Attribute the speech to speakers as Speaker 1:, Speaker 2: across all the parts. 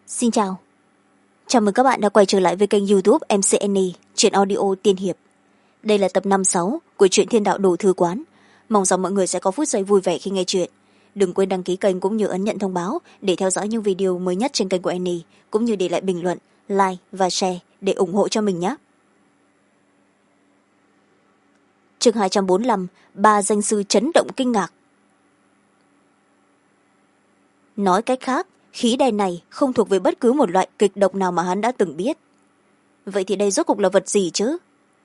Speaker 1: Xin chào. Chào mừng các bạn đã quay trở lại với kênh YouTube MCNE, truyện audio tiên hiệp. Đây là tập 56 của truyện Thiên Đạo Đồ Thư Quán. Mong rằng mọi người sẽ có phút giây vui vẻ khi nghe truyện. Đừng quên đăng ký kênh cũng như ấn nhận thông báo để theo dõi những video mới nhất trên kênh của Annie, cũng như để lại bình luận, like và share để ủng hộ cho mình nhé. Chương 245, ba danh sư chấn động kinh ngạc. Nói cách khác, khí đen này không thuộc về bất cứ một loại kịch độc nào mà hắn đã từng biết. Vậy thì đây rốt cuộc là vật gì chứ?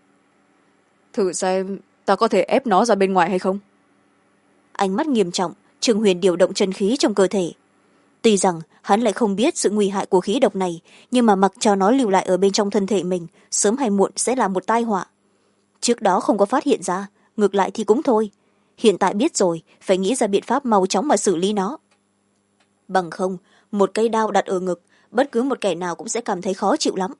Speaker 2: Thử xem ta có thể ép nó ra bên ngoài hay không.
Speaker 1: Ánh mắt nghiêm trọng, Trương Huyền điều động chân khí trong cơ thể. Tuy rằng hắn lại không biết sự nguy hại của khí độc này, nhưng mà mặc cho nó lưu lại ở bên trong thân thể mình, sớm hay muộn sẽ là một tai họa. Trước đó không có phát hiện ra, ngược lại thì cũng thôi. Hiện tại biết rồi, phải nghĩ ra biện pháp mau chóng mà xử lý nó. Bằng không, một cây đao đặt ở ngực, bất cứ một kẻ nào cũng sẽ cảm thấy khó chịu lắm.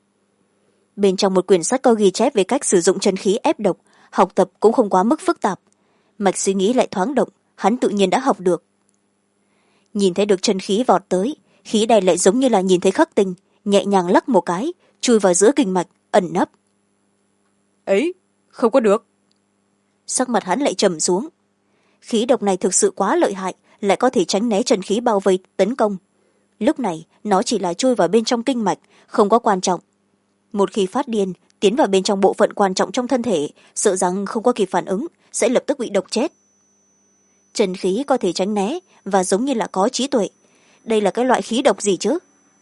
Speaker 1: Bên trong một quyển sách có ghi chép về cách sử dụng chân khí ép độc, học tập cũng không quá mức phức tạp. Mạch suy nghĩ lại thoáng động, hắn tự nhiên đã học được. Nhìn thấy được chân khí vọt tới, khí đen lại giống như là nhìn thấy khắc tinh, nhẹ nhàng lắc một cái, chui vào giữa kinh mạch, ẩn nấp.
Speaker 2: Ấy, không có được.
Speaker 1: Sắc mặt hắn lại trầm xuống. Khí độc này thực sự quá lợi hại, lại có thể tránh né chân khí bao vây tấn công. Lúc này nó chỉ là chui vào bên trong kinh mạch, không có quan trọng. Một khi phát điên, tiến vào bên trong bộ phận quan trọng trong thân thể, sợ rằng không có kịp phản ứng, sẽ lập tức bị độc chết. Chân khí có thể tránh né và giống như là có trí tuệ. Đây là cái loại khí độc gì chứ?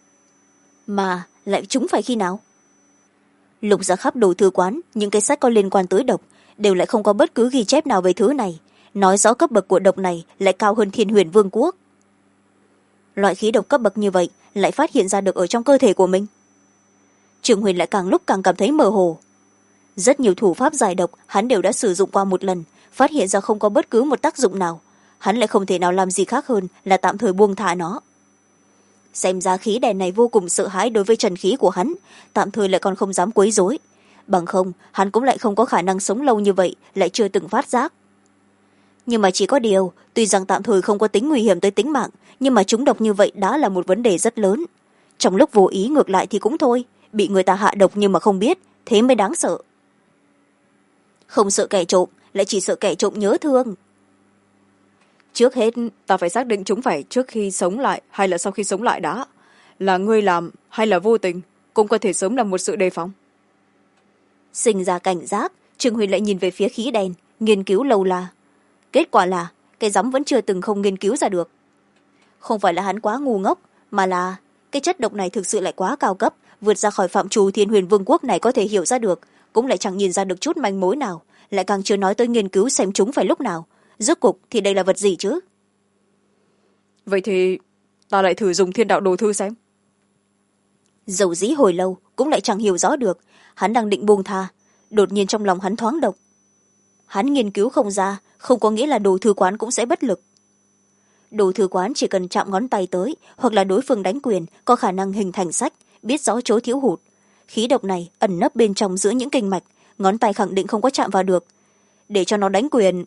Speaker 1: Mà lại chúng phải khi nào? Lục ra khắp đồ thư quán, những cái sách có liên quan tới độc đều lại không có bất cứ ghi chép nào về thứ này, nói rõ cấp bậc của độc này lại cao hơn Thiên Huyền Vương quốc. Loại khí độc cấp bậc như vậy lại phát hiện ra được ở trong cơ thể của mình. Trường Huyền lại càng lúc càng cảm thấy mơ hồ. Rất nhiều thủ pháp giải độc hắn đều đã sử dụng qua một lần, phát hiện ra không có bất cứ một tác dụng nào. Hắn lại không thể nào làm gì khác hơn là tạm thời buông thả nó. Xem ra khí đèn này vô cùng sợ hãi đối với trần khí của hắn, tạm thời lại còn không dám quấy rối. Bằng không, hắn cũng lại không có khả năng sống lâu như vậy, lại chưa từng phát giác. Nhưng mà chỉ có điều, tuy rằng tạm thời không có tính nguy hiểm tới tính mạng, nhưng mà chúng độc như vậy đã là một vấn đề rất lớn. Trong lúc vô ý ngược lại thì cũng thôi, bị người ta hạ độc nhưng mà không biết, thế mới đáng sợ. Không sợ kẻ trộm, lại chỉ sợ kẻ trộm nhớ thương.
Speaker 2: Trước hết ta phải xác định chúng phải trước khi sống lại hay là sau khi sống lại đã. Là ngươi làm hay là vô tình, cũng có thể sớm là một sự đề phòng.
Speaker 1: Sinh ra cảnh giác, Trương Huyền lại nhìn về phía khí đen, nghiên cứu lâu là. Kết quả là cái rắm vẫn chưa từng không nghiên cứu ra được. Không phải là hắn quá ngu ngốc, mà là cái chất độc này thực sự lại quá cao cấp, vượt ra khỏi phạm trù Thiên Huyền Vương quốc này có thể hiểu ra được, cũng lại chẳng nhìn ra được chút manh mối nào, lại càng chưa nói tới nghiên cứu xem chúng phải lúc nào. Rốt cục thì đây là vật gì chứ?
Speaker 2: Vậy thì ta lại thử dùng Thiên Đạo Đồ Thư xem.
Speaker 1: Dầu dĩ hồi lâu cũng lại chẳng hiểu rõ được, hắn đang định buông tha, đột nhiên trong lòng hắn thoáng động. Hắn nghiên cứu không ra, không có nghĩa là đồ thư quán cũng sẽ bất lực. Đồ thư quán chỉ cần chạm ngón tay tới, hoặc là đối phương đánh quyền, có khả năng hình thành sách, biết rõ chỗ thiếu hụt. Khí độc này ẩn nấp bên trong giữa những kinh mạch, ngón tay khẳng định không có chạm vào được. Để cho nó đánh quyền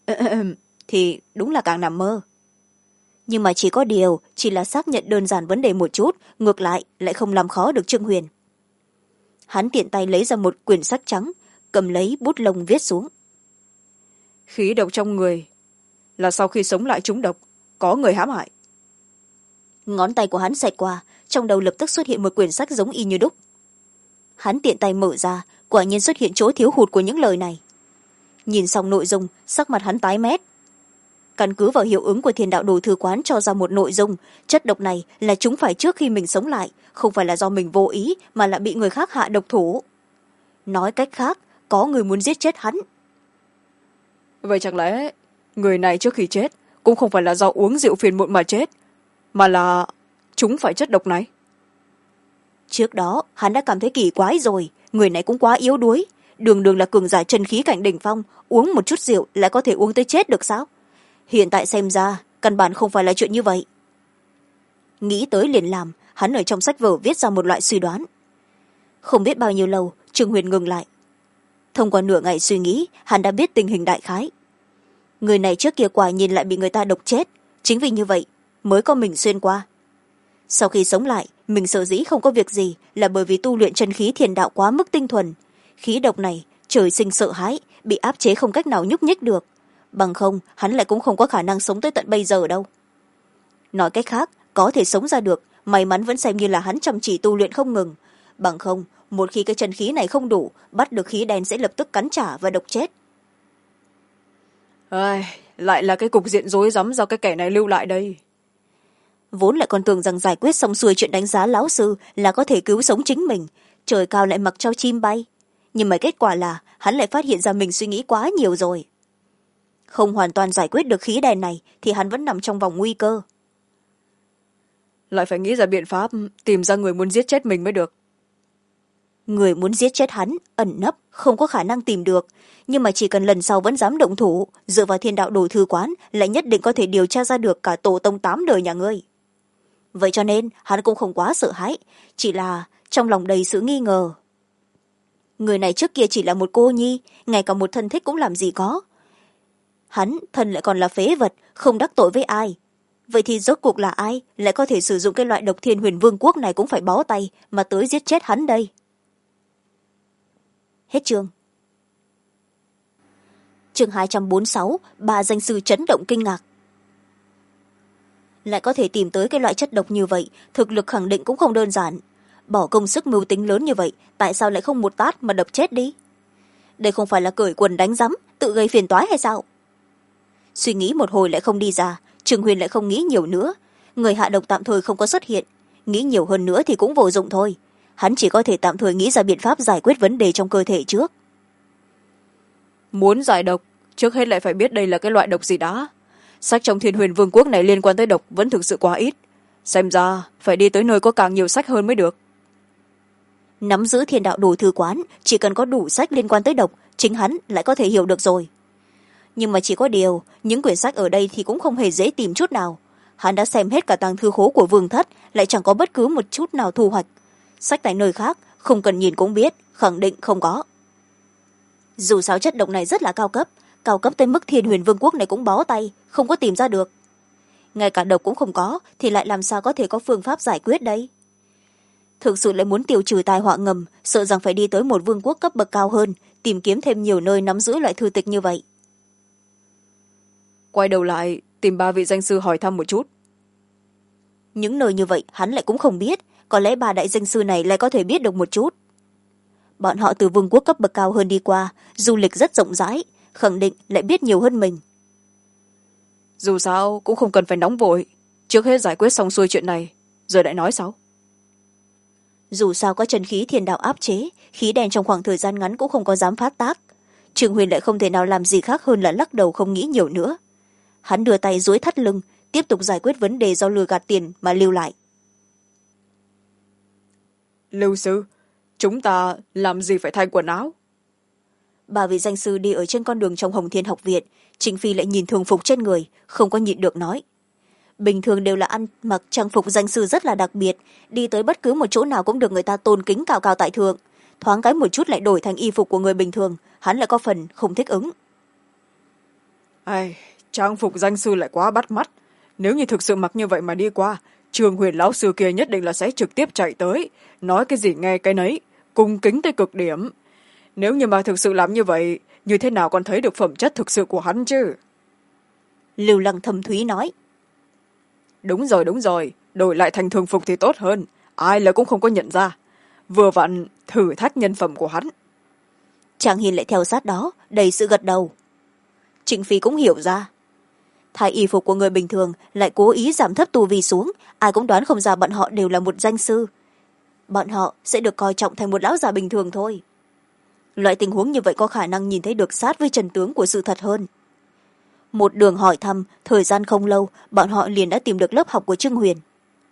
Speaker 1: thì đúng là càng nằm mơ. Nhưng mà chỉ có điều, chỉ là xác nhận đơn giản vấn đề một chút, ngược lại lại không làm khó được Trương Huyền. Hắn tiện tay lấy ra một quyển sách trắng, cầm lấy bút lông viết xuống.
Speaker 2: Khí độc trong người là sau khi sống lại trúng độc, có người hãm hại.
Speaker 1: Ngón tay của hắn xẹt qua, trong đầu lập tức xuất hiện một quyển sách giống y như đúc. Hắn tiện tay mở ra, quả nhiên xuất hiện chỗ thiếu hụt của những lời này. Nhìn xong nội dung, sắc mặt hắn tái mét. Căn cứ vào hiệu ứng của Thiên Đạo Đồ Thư quán cho ra một nội dung, chất độc này là chúng phải trước khi mình sống lại, không phải là do mình vô ý mà là bị người khác hạ độc thủ. Nói cách khác, có người muốn giết chết hắn.
Speaker 2: Vậy chẳng lẽ người này trước khi chết cũng không phải là do uống rượu phiền muộn mà chết, mà là chúng phải chất độc này?
Speaker 1: Trước đó hắn đã cảm thấy kỳ quái rồi, người này cũng quá yếu đuối, đường đường là cường giả chân khí cảnh đỉnh phong, uống một chút rượu lại có thể uống tới chết được sao? Hiện tại xem ra căn bản không phải là chuyện như vậy. Nghĩ tới liền làm, hắn ở trong sách vở viết ra một loại suy đoán. Không biết bao nhiêu lâu, Trương Huyền ngừng lại. Thông qua nửa ngày suy nghĩ, hắn đã biết tình hình đại khái. Người này trước kia quả nhìn lại bị người ta độc chết, chính vì như vậy mới có mình xuyên qua. sau khi sống lại mình sở dĩ không có việc gì là bởi vì tu luyện chân khí thiền đạo quá mức tinh thuần. Khí độc này trời sinh sợ hãi, bị áp chế không cách nào nhúc nhích được, bằng không hắn lại cũng không có khả năng sống tới tận bây giờ đâu. Nói cách khác, có thể sống ra được, may mắn vẫn xem như là hắn chăm chỉ tu luyện không ngừng, bằng không một khi cái chân khí này không đủ, bắt được khí đen sẽ lập tức cắn trả và độc chết.
Speaker 2: Lại là cái cục diện rối rắm do cái kẻ này lưu lại đây.
Speaker 1: Vốn lại còn tưởng rằng giải quyết xong xuôi chuyện đánh giá lão sư là có thể cứu sống chính mình, trời cao lại mặc cho chim bay, nhưng mà kết quả là hắn lại phát hiện ra mình suy nghĩ quá nhiều rồi. Không hoàn toàn giải quyết được khí đèn này thì hắn vẫn nằm trong vòng nguy cơ.
Speaker 2: Lại phải nghĩ ra biện pháp tìm ra người muốn giết chết mình mới được.
Speaker 1: Người muốn giết chết hắn ẩn nấp không có khả năng tìm được, nhưng mà chỉ cần lần sau vẫn dám động thủ, dựa vào thiên đạo đồ thư quán lại nhất định có thể điều tra ra được cả tổ tông 8 đời nhà ngươi. Vậy cho nên hắn cũng không quá sợ hãi, chỉ là trong lòng đầy sự nghi ngờ. Người này trước kia chỉ là một cô nhi, ngay cả một thân thích cũng làm gì có. Hắn thân lại còn là phế vật, không đắc tội với ai. Vậy thì rốt cuộc là ai lại có thể sử dụng cái loại độc Thiên Huyền Vương quốc này cũng phải bó tay mà tới giết chết hắn đây? Hết chương. Chương 246, ba danh sư chấn động kinh ngạc. Lại có thể tìm tới cái loại chất độc như vậy, thực lực khẳng định cũng không đơn giản. Bỏ công sức mưu tính lớn như vậy, tại sao lại không một tát mà đập chết đi? Đây không phải là cởi quần đánh rắm, tự gây phiền toái hay sao? Suy nghĩ một hồi lại không đi ra, Trương Huyền lại không nghĩ nhiều nữa. Người hạ độc tạm thời không có xuất hiện, nghĩ nhiều hơn nữa thì cũng vô dụng thôi. Hắn chỉ có thể tạm thời nghĩ ra biện pháp giải quyết vấn đề trong cơ thể trước.
Speaker 2: Muốn giải độc, trước hết lại phải biết đây là cái loại độc gì đó. Sách trong Thiên Huyền Vương quốc này liên quan tới độc vẫn thực sự quá ít. Xem ra phải đi tới nơi có càng nhiều sách hơn mới được.
Speaker 1: Nắm giữ thiên đạo đồ thư quán, chỉ cần có đủ sách liên quan tới độc, chính hắn lại có thể hiểu được rồi. Nhưng mà chỉ có điều, những quyển sách ở đây thì cũng không hề dễ tìm chút nào. Hắn đã xem hết cả tàng thư khố của Vương Thất, lại chẳng có bất cứ một chút nào thu hoạch. Sách tại nơi khác, không cần nhìn cũng biết, khẳng định không có. Dù sao chất độc này rất là cao cấp tới mức Thiên Huyền Vương quốc này cũng bó tay, không có tìm ra được. Ngay cả độc cũng không có, thì lại làm sao có thể có phương pháp giải quyết đây? Thực sự lại muốn tiêu trừ tai họa ngầm, sợ rằng phải đi tới một vương quốc cấp bậc cao hơn, tìm kiếm thêm nhiều nơi nắm giữ loại thư tịch như vậy.
Speaker 2: Quay đầu lại, tìm ba vị danh sư hỏi thăm một chút.
Speaker 1: Những nơi như vậy hắn lại cũng không biết, có lẽ ba đại danh sư này lại có thể biết được một chút. Bọn họ từ vương quốc cấp bậc cao hơn đi qua, du lịch rất rộng rãi, khẳng định lại biết nhiều hơn mình.
Speaker 2: Dù sao cũng không cần phải nóng vội, trước hết giải quyết xong xuôi chuyện này rồi lại nói sau.
Speaker 1: Dù sao có chân khí thiên đạo áp chế, khí đen trong khoảng thời gian ngắn cũng không có dám phát tác. Trương Huyền lại không thể nào làm gì khác hơn là lắc đầu không nghĩ nhiều nữa. Hắn đưa tay duỗi thắt lưng, tiếp tục giải quyết vấn đề do lừa gạt tiền mà lưu lại.
Speaker 2: Lưu sư, chúng ta làm gì phải thay quần áo?
Speaker 1: Ba vị danh sư đi ở trên con đường trong Hồng Thiên học viện, Trịnh Phi lại nhìn thường phục trên người, không có nhịn được nói. Bình thường đều là ăn mặc trang phục danh sư rất là đặc biệt, đi tới bất cứ một chỗ nào cũng được người ta tôn kính cao cao tại thượng. Thoáng cái một chút lại đổi thành y phục của người bình thường, hắn lại có phần không thích ứng.
Speaker 2: Trang phục danh sư lại quá bắt mắt. Nếu như thực sự mặc như vậy mà đi qua, Trường Huyền lão sư kia nhất định là sẽ trực tiếp chạy tới, nói cái gì nghe cái nấy, cung kính tới cực điểm. Nếu như mà thực sự làm như vậy, như thế nào còn thấy được phẩm chất thực sự của hắn chứ?
Speaker 1: Lưu Lăng thầm thúy nói.
Speaker 2: Đúng rồi, đổi lại thành thường phục thì tốt hơn, ai là cũng không có nhận ra. Vừa vặn thử thách nhân phẩm của hắn.
Speaker 1: Trang Hiền lại theo sát đó, đầy sự gật đầu. Trịnh Phi cũng hiểu ra. Thay y phục của người bình thường lại cố ý giảm thấp tu vi xuống, ai cũng đoán không ra bọn họ đều là một danh sư. Bọn họ sẽ được coi trọng thành một lão già bình thường thôi. Loại tình huống như vậy có khả năng nhìn thấy được sát với chân tướng của sự thật hơn. Một đường hỏi thăm, thời gian không lâu, bọn họ liền đã tìm được lớp học của Trương Huyền.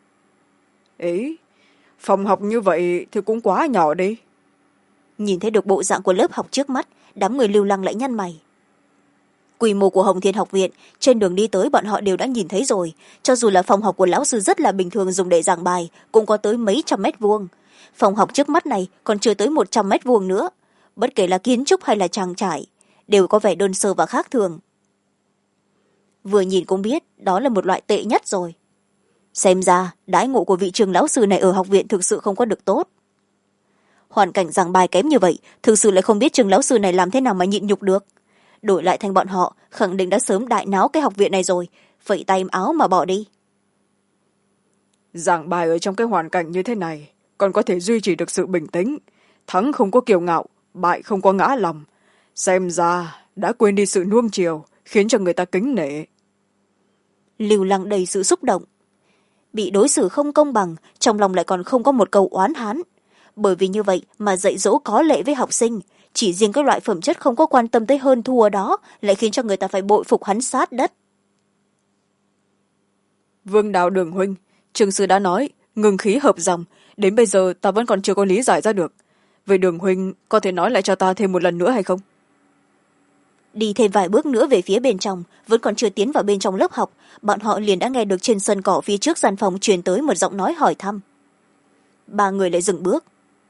Speaker 2: Phòng học như vậy thì cũng quá nhỏ đi.
Speaker 1: Nhìn thấy được bộ dạng của lớp học trước mắt, đám người Lưu Lăng lại nhăn mày. Quy mô của Hồng Thiên học viện, trên đường đi tới bọn họ đều đã nhìn thấy rồi. Cho dù là phòng học của lão sư rất là bình thường dùng để giảng bài, cũng có tới mấy trăm mét vuông. Phòng học trước mắt này còn chưa tới 100 mét vuông nữa. Bất kể là kiến trúc hay là trang trải, đều có vẻ đơn sơ và khác thường. Vừa nhìn cũng biết đó là một loại tệ nhất rồi. xem ra đãi ngộ của vị trường lão sư này ở học viện thực sự không có được tốt. Hoàn cảnh giảng bài kém như vậy, thực sự lại không biết trường lão sư này làm thế nào mà nhịn nhục được. Đổi lại thành bọn họ khẳng định đã sớm đại náo cái học viện này rồi, phẩy tay áo mà bỏ đi.
Speaker 2: Giảng bài ở trong cái hoàn cảnh như thế này còn có thể duy trì được sự bình tĩnh, thắng không có kiêu ngạo, bại không có ngã lòng, xem ra đã quên đi sự nuông chiều khiến cho người ta kính nể.
Speaker 1: Lưu Lăng đầy sự xúc động, bị đối xử không công bằng, trong lòng lại còn không có một câu oán hán. Bởi vì như vậy mà dạy dỗ có lệ với học sinh, chỉ riêng cái loại phẩm chất không có quan tâm tới hơn thua đó lại khiến cho người ta phải bội phục hắn sát đất.
Speaker 2: Vương Đạo Đường huynh, trường sư đã nói ngừng khí hợp dòng, đến bây giờ ta vẫn còn chưa có lý giải ra được. Vậy Đường huynh có thể nói lại cho ta thêm một lần nữa hay không?
Speaker 1: Đi thêm vài bước nữa về phía bên trong, vẫn còn chưa tiến vào bên trong lớp học, bọn họ liền đã nghe được trên sân cỏ phía trước gian phòng truyền tới một giọng nói hỏi thăm. Ba người lại dừng bước.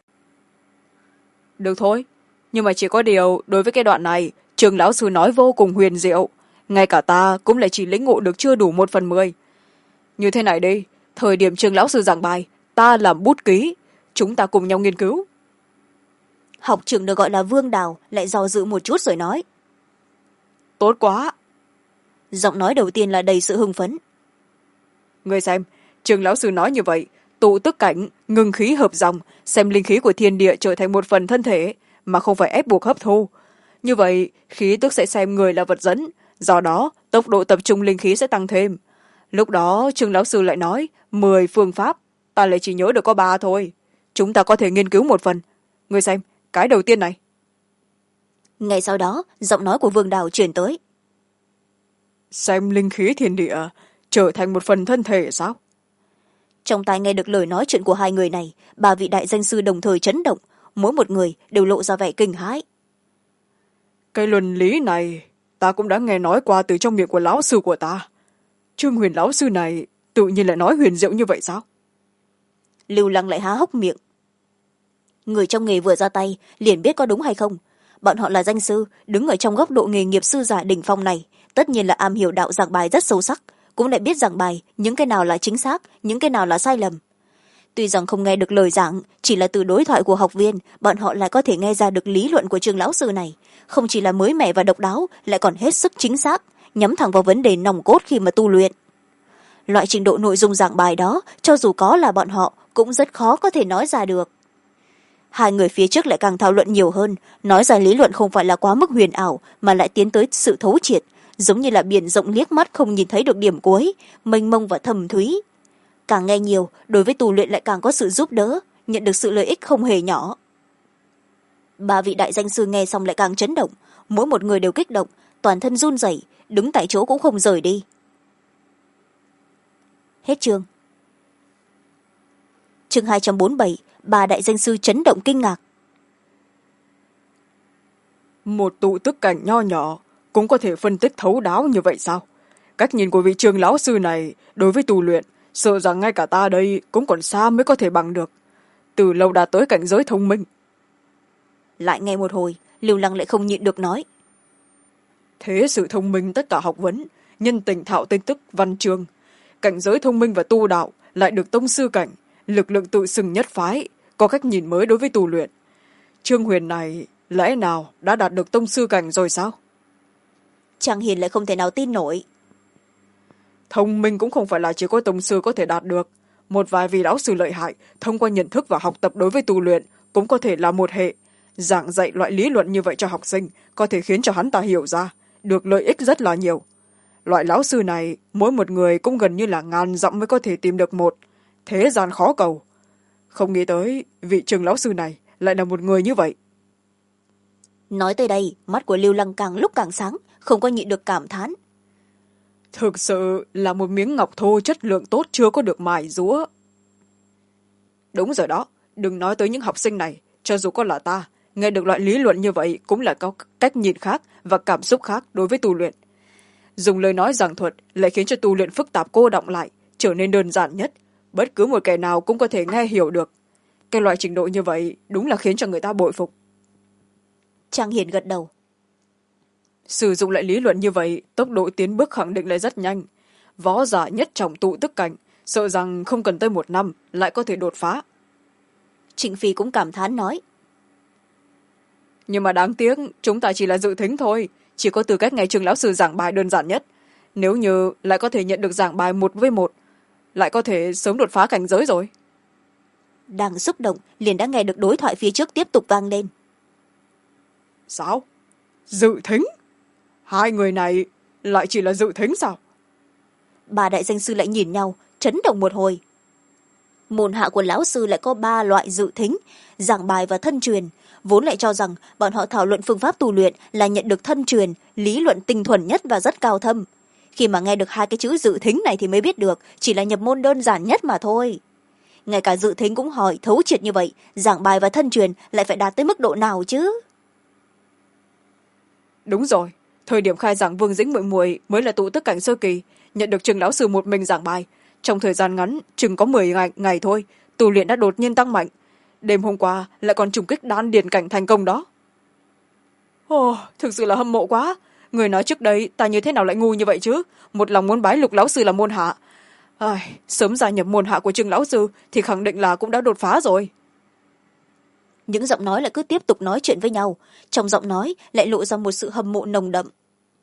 Speaker 2: Được thôi, nhưng mà chỉ có điều đối với cái đoạn này trường lão sư nói vô cùng huyền diệu, ngay cả ta cũng lại chỉ lĩnh ngộ được chưa đủ 1/10. Như thế này đi, thời điểm trường lão sư giảng bài ta làm bút ký, chúng ta cùng nhau nghiên cứu.
Speaker 1: Học trưởng được gọi là Vương Đào lại do dự một chút rồi nói.
Speaker 2: Tốt quá.
Speaker 1: Giọng nói đầu tiên là đầy sự hưng phấn.
Speaker 2: Người xem, trường lão sư nói như vậy, tụ tức cảnh, ngừng khí hợp dòng, xem linh khí của thiên địa trở thành một phần thân thể mà không phải ép buộc hấp thu. Như vậy khí tức sẽ xem người là vật dẫn, do đó tốc độ tập trung linh khí sẽ tăng thêm. Lúc đó trường lão sư lại nói 10 phương pháp, ta lại chỉ nhớ được có 3 thôi. Chúng ta có thể nghiên cứu một phần. Người xem, cái đầu tiên này.
Speaker 1: Ngay sau đó giọng nói của Vương Đào truyền tới.
Speaker 2: Xem linh khí thiên địa trở thành một phần thân thể sao?
Speaker 1: Trong tai nghe được lời nói chuyện của hai người này, ba vị đại danh sư đồng thời chấn động, mỗi một người đều lộ ra vẻ kinh hãi.
Speaker 2: Cái luân lý này ta cũng đã nghe nói qua từ trong miệng của lão sư của ta. Trương Huyền lão sư này tự nhiên lại nói huyền diệu như vậy sao?
Speaker 1: Lưu Lăng lại há hốc miệng. Người trong nghề vừa ra tay liền biết có đúng hay không. Bọn họ là danh sư, đứng ở trong góc độ nghề nghiệp sư giả đỉnh phong này, tất nhiên là am hiểu đạo giảng bài rất sâu sắc, cũng lại biết giảng bài những cái nào là chính xác, những cái nào là sai lầm. Tuy rằng không nghe được lời giảng, chỉ là từ đối thoại của học viên, bọn họ lại có thể nghe ra được lý luận của trường lão sư này, không chỉ là mới mẻ và độc đáo, lại còn hết sức chính xác, nhắm thẳng vào vấn đề nòng cốt khi mà tu luyện. Loại trình độ nội dung giảng bài đó, cho dù có là bọn họ cũng rất khó có thể nói ra được. Hai người phía trước lại càng thảo luận nhiều hơn, nói ra lý luận không phải là quá mức huyền ảo mà lại tiến tới sự thấu triệt, giống như là biển rộng liếc mắt không nhìn thấy được điểm cuối, mênh mông và thầm thúy. Càng nghe nhiều, đối với tu luyện lại càng có sự giúp đỡ, nhận được sự lợi ích không hề nhỏ. Ba vị đại danh sư nghe xong lại càng chấn động, mỗi một người đều kích động, toàn thân run rẩy, đứng tại chỗ cũng không rời đi. Hết chương. Chương 247, ba đại danh sư chấn động kinh ngạc.
Speaker 2: Một tụ tức cảnh nho nhỏ cũng có thể phân tích thấu đáo như vậy sao? Cách nhìn của vị trường lão sư này đối với tu luyện, sợ rằng ngay cả ta đây cũng còn xa mới có thể bằng được. Từ lâu đã tới cảnh giới thông minh.
Speaker 1: Lại nghe một hồi, Lưu Lăng lại không nhịn được nói.
Speaker 2: Thế sự thông minh tất cả học vấn, nhân tình thạo tin tức văn chương, cảnh giới thông minh và tu đạo lại được tông sư cảnh, lực lượng tự xưng nhất phái, có cách nhìn mới đối với tu luyện. Trương Huyền này lẽ nào đã đạt được tông sư cảnh rồi sao?
Speaker 1: Trang Hiền lại không thể nào tin nổi.
Speaker 2: Thông minh cũng không phải là chỉ có tông sư có thể đạt được. Một vài vị lão sư lợi hại thông qua nhận thức và học tập đối với tu luyện cũng có thể là một hệ. Giảng dạy loại lý luận như vậy cho học sinh có thể khiến cho hắn ta hiểu ra được lợi ích rất là nhiều. Loại lão sư này mỗi một người cũng gần như là ngàn dặm mới có thể tìm được một. Thế gian khó cầu. Không nghĩ tới vị trường lão sư này lại là một người như vậy.
Speaker 1: Nói tới đây, mắt của Lưu Lăng càng lúc càng sáng, không có nhịn được cảm thán.
Speaker 2: Thực sự là một miếng ngọc thô chất lượng tốt chưa có được mài giũa. Đúng rồi đó, đừng nói tới những học sinh này, cho dù có là ta, nghe được loại lý luận như vậy cũng là có cách nhìn khác và cảm xúc khác đối với tu luyện. Dùng lời nói giảng thuật lại khiến cho tu luyện phức tạp cô đọng lại, trở nên đơn giản nhất, bất cứ một kẻ nào cũng có thể nghe hiểu được. Cái loại trình độ như vậy đúng là khiến cho người ta bội phục.
Speaker 1: Trang Hiền gật đầu.
Speaker 2: Sử dụng lại lý luận như vậy, tốc độ tiến bước khẳng định lại rất nhanh. Võ giả nhất trọng tụ tức cảnh, sợ rằng không cần tới 1 năm lại có thể đột phá.
Speaker 1: Trịnh Phi cũng cảm thán nói.
Speaker 2: Nhưng mà đáng tiếc chúng ta chỉ là dự thính thôi, chỉ có tư cách nghe Trương lão sư giảng bài đơn giản nhất. Nếu như lại có thể nhận được giảng bài 1 với 1, lại có thể sớm đột phá cảnh giới rồi.
Speaker 1: Đang xúc động liền đã nghe được đối thoại phía trước tiếp tục vang lên.
Speaker 2: Sao? Dự thính? Hai người này lại chỉ là dự thính sao?
Speaker 1: Ba đại danh sư lại nhìn nhau chấn động một hồi. Môn hạ của lão sư lại có 3 loại dự thính: giảng bài và thân truyền. Vốn lại cho rằng bọn họ thảo luận phương pháp tu luyện là nhận được thân truyền, lý luận tinh thuần nhất và rất cao thâm. Khi mà nghe được 2 cái chữ dự thính này thì mới biết được chỉ là nhập môn đơn giản nhất mà thôi. Ngay cả dự thính cũng hỏi thấu triệt như vậy, giảng bài và thân truyền lại phải đạt tới mức độ nào chứ?
Speaker 2: Đúng rồi, thời điểm khai giảng Vương Dĩnh muội muội mới là tụ tức cảnh sơ kỳ, nhận được Trương lão sư một mình giảng bài. Trong thời gian ngắn chừng có 10 ngày thôi, tu luyện đã đột nhiên tăng mạnh. Đêm hôm qua lại còn trùng kích đan điền cảnh thành công đó. Thực sự là hâm mộ quá. Người nói trước đây ta như thế nào lại ngu như vậy chứ, một lòng muốn bái Lục lão sư là môn hạ. Sớm gia nhập môn hạ của Trương lão sư thì khẳng định là cũng đã đột phá rồi.
Speaker 1: Những giọng nói lại cứ tiếp tục nói chuyện với nhau, trong giọng nói lại lộ ra một sự hâm mộ nồng đậm.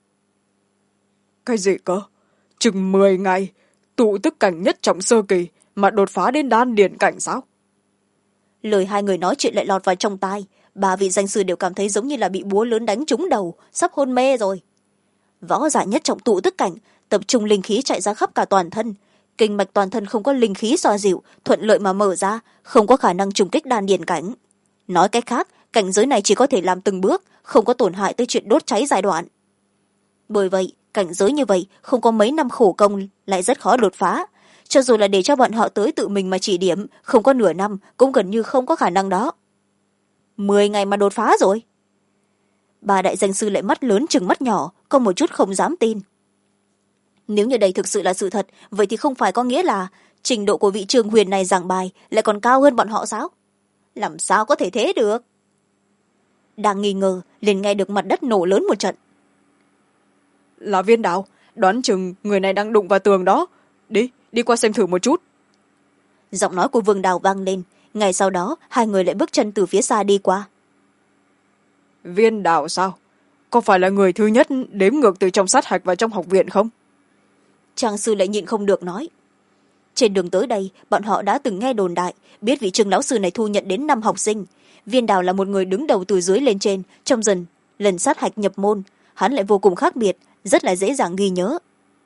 Speaker 2: Cái gì cơ? Chừng 10 ngày, tụ tức cảnh nhất trọng sơ kỳ mà đột phá đến đan điền cảnh sao?
Speaker 1: Lời hai người nói chuyện lại lọt vào trong tai. 3 vị danh sư đều cảm thấy giống như là bị búa lớn đánh trúng đầu, sắp hôn mê rồi. Võ giả nhất trọng tụ tức cảnh, tập trung linh khí chạy ra khắp cả toàn thân. Kinh mạch toàn thân không có linh khí xoa dịu, thuận lợi mà mở ra, không có khả năng trùng kích đan điền cảnh. Nói cách khác, cảnh giới này chỉ có thể làm từng bước, không có tổn hại tới chuyện đốt cháy giai đoạn. Bởi vậy, cảnh giới như vậy không có mấy năm khổ công lại rất khó đột phá. Cho dù là để cho bọn họ tới tự mình mà chỉ điểm, không có nửa năm cũng gần như không có khả năng đó. 10 ngày mà đột phá rồi. 3 đại danh sư lại mắt lớn chừng mắt nhỏ, có một chút không dám tin. Nếu như đây thực sự là sự thật, vậy thì không phải có nghĩa là trình độ của vị Trường Huyền này giảng bài lại còn cao hơn bọn họ sao? Làm sao có thể thế được? Đang nghi ngờ, liền nghe được mặt đất nổ lớn một trận.
Speaker 2: Là Viên Đào, đoán chừng người này đang đụng vào tường đó. Đi qua xem thử một chút.
Speaker 1: Giọng nói của Vương Đào vang lên, ngay sau đó 2 người lại bước chân từ phía xa đi qua.
Speaker 2: Viên Đào sao? Có phải là người thứ nhất đếm ngược từ trong sát hạch vào trong học viện không?
Speaker 1: Trang sư lại nhịn không được nói. Trên đường tới đây, bọn họ đã từng nghe đồn đại, biết vị Trương lão sư này thu nhận đến 5 học sinh. Viên Đào là một người đứng đầu từ dưới lên trên, trong lần sát hạch nhập môn, hắn lại vô cùng khác biệt, rất là dễ dàng ghi nhớ.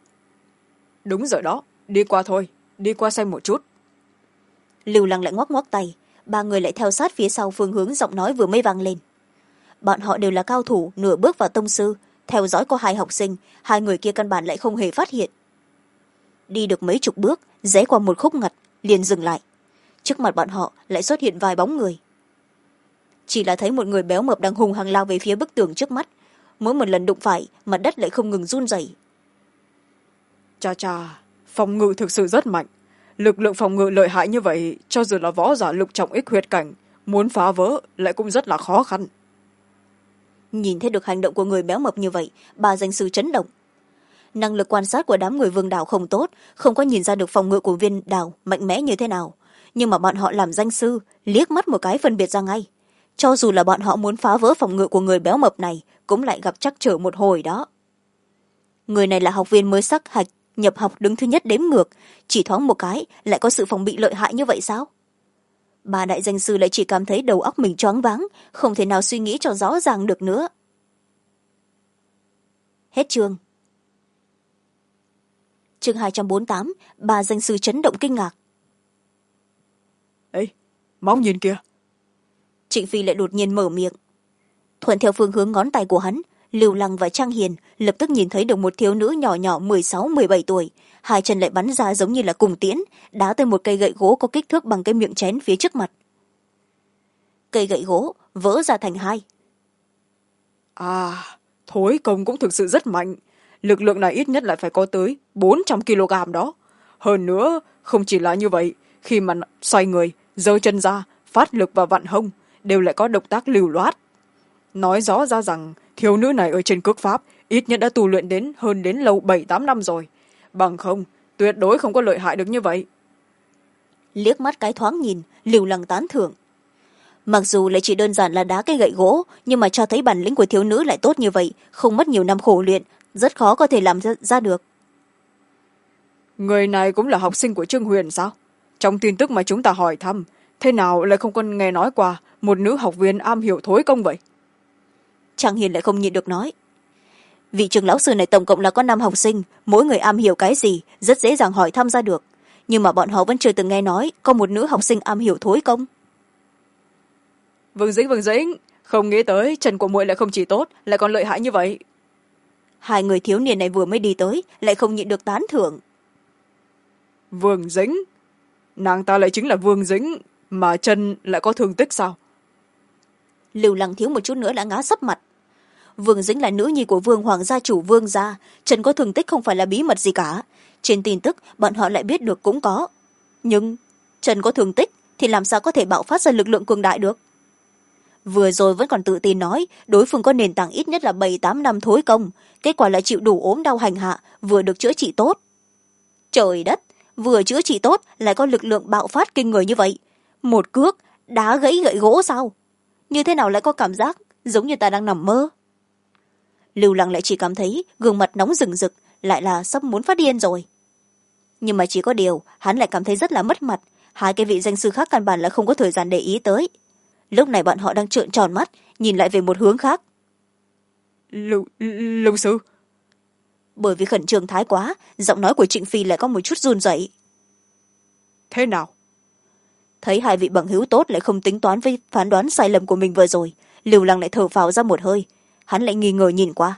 Speaker 2: Đúng rồi đó, đi qua thôi, đi qua xem một chút.
Speaker 1: Lưu Lăng lại ngoắc ngoắc tay, 3 người lại theo sát phía sau phương hướng giọng nói vừa mới vang lên. Bọn họ đều là cao thủ nửa bước vào tông sư, theo dõi có 2 học sinh, 2 người kia căn bản lại không hề phát hiện. Đi được mấy chục bước, rẽ qua một khúc ngặt, liền dừng lại. Trước mặt bọn họ lại xuất hiện vài bóng người. Chỉ là thấy một người béo mập đang hùng hăng lao về phía bức tường trước mắt. Mỗi một lần đụng phải, mặt đất lại không ngừng run rẩy.
Speaker 2: Chà, phòng ngự thực sự rất mạnh. Lực lượng phòng ngự lợi hại như vậy, cho dù là võ giả lục trọng ích huyệt cảnh, muốn phá vỡ lại cũng rất là khó khăn.
Speaker 1: Nhìn thấy được hành động của người béo mập như vậy, 3 danh sư chấn động. Năng lực quan sát của đám người Vương Đào không tốt, không có nhìn ra được phòng ngự của Viên Đào mạnh mẽ như thế nào. Nhưng mà bọn họ làm danh sư, liếc mắt một cái phân biệt ra ngay. Cho dù là bọn họ muốn phá vỡ phòng ngự của người béo mập này, cũng lại gặp trắc trở một hồi đó. Người này là học viên mới sát hạch, nhập học đứng thứ nhất đếm ngược, chỉ thoáng một cái lại có sự phòng bị lợi hại như vậy sao? 3 đại danh sư lại chỉ cảm thấy đầu óc mình choáng váng, không thể nào suy nghĩ cho rõ ràng được nữa. Hết chương. Chương 248, 3 danh sư chấn động kinh ngạc.
Speaker 2: Ê, mau nhìn kìa.
Speaker 1: Trịnh Phi lại đột nhiên mở miệng. Thuận theo phương hướng ngón tay của hắn, Lưu Lăng và Trang Hiền lập tức nhìn thấy được một thiếu nữ nhỏ nhỏ 16-17 tuổi, 2 chân lại bắn ra giống như là cùng tiễn, đá tới một cây gậy gỗ có kích thước bằng cái miệng chén phía trước mặt. Cây gậy gỗ vỡ ra thành 2.
Speaker 2: Thối công cũng thực sự rất mạnh. Lực lượng này ít nhất lại phải có tới 400 kg đó. Hơn nữa, không chỉ là như vậy, khi mà xoay người, giơ chân ra, phát lực và vặn hông, đều lại có động tác lưu loát. Nói rõ ra rằng thiếu nữ này ở trên cước pháp ít nhất đã tu luyện đến lâu 7-8 năm rồi. Bằng không, tuyệt đối không có lợi hại được như vậy.
Speaker 1: Liếc mắt cái thoáng nhìn, Lưu Lăng tán thưởng. Mặc dù lại chỉ đơn giản là đá cái gậy gỗ, nhưng mà cho thấy bản lĩnh của thiếu nữ lại tốt như vậy, không mất nhiều năm khổ luyện, rất khó có thể làm ra được.
Speaker 2: Người này cũng là học sinh của Trương Huyền sao? Trong tin tức mà chúng ta hỏi thăm, thế nào lại không còn nghe nói qua một nữ học viên am hiểu thối công vậy?
Speaker 1: Trang Hiền lại không nhịn được nói. Vị trường lão sư này tổng cộng là có 5 học sinh, mỗi người am hiểu cái gì rất dễ dàng hỏi thăm ra được, nhưng mà bọn họ vẫn chưa từng nghe nói có một nữ học sinh am hiểu thối công.
Speaker 2: Vương Dĩnh, không nghĩ tới chân của muội lại không chỉ tốt, lại còn lợi hại như vậy.
Speaker 1: Hai người thiếu niên này vừa mới đi tới, lại không nhịn được tán thưởng.
Speaker 2: Vương Dĩnh? Nàng ta lại chính là Vương Dĩnh, mà chân lại có thương tích sao?
Speaker 1: Lưu Lăng thiếu một chút nữa đã ngã sấp mặt. Vương Dĩnh là nữ nhi của Vương Hoàng gia chủ Vương gia, chân có thương tích không phải là bí mật gì cả. Trên tin tức bọn họ lại biết được cũng có. Nhưng chân có thương tích thì làm sao có thể bạo phát ra lực lượng cường đại được? Vừa rồi vẫn còn tự tin nói đối phương có nền tảng ít nhất là 7-8 năm thối công, kết quả lại chịu đủ ốm đau hành hạ, vừa được chữa trị tốt. Trời đất, vừa chữa trị tốt lại có lực lượng bạo phát kinh người như vậy. Một cước đá gãy gậy gỗ sao? Như thế nào lại có cảm giác giống như ta đang nằm mơ? Lưu Lăng lại chỉ cảm thấy gương mặt nóng rừng rực, lại là sắp muốn phát điên rồi. Nhưng mà chỉ có điều hắn lại cảm thấy rất là mất mặt, hai cái vị danh sư khác căn bản là không có thời gian để ý tới. Lúc này bọn họ đang trợn tròn mắt nhìn lại về một hướng khác.
Speaker 2: Lưu sư?
Speaker 1: Bởi vì khẩn trương thái quá, giọng nói của Trịnh Phi lại có một chút run rẩy.
Speaker 2: Thế nào?
Speaker 1: Thấy hai vị bằng hữu tốt lại không tính toán với phán đoán sai lầm của mình vừa rồi, Lưu Lăng lại thở phào ra một hơi. Hắn lại nghi ngờ nhìn qua.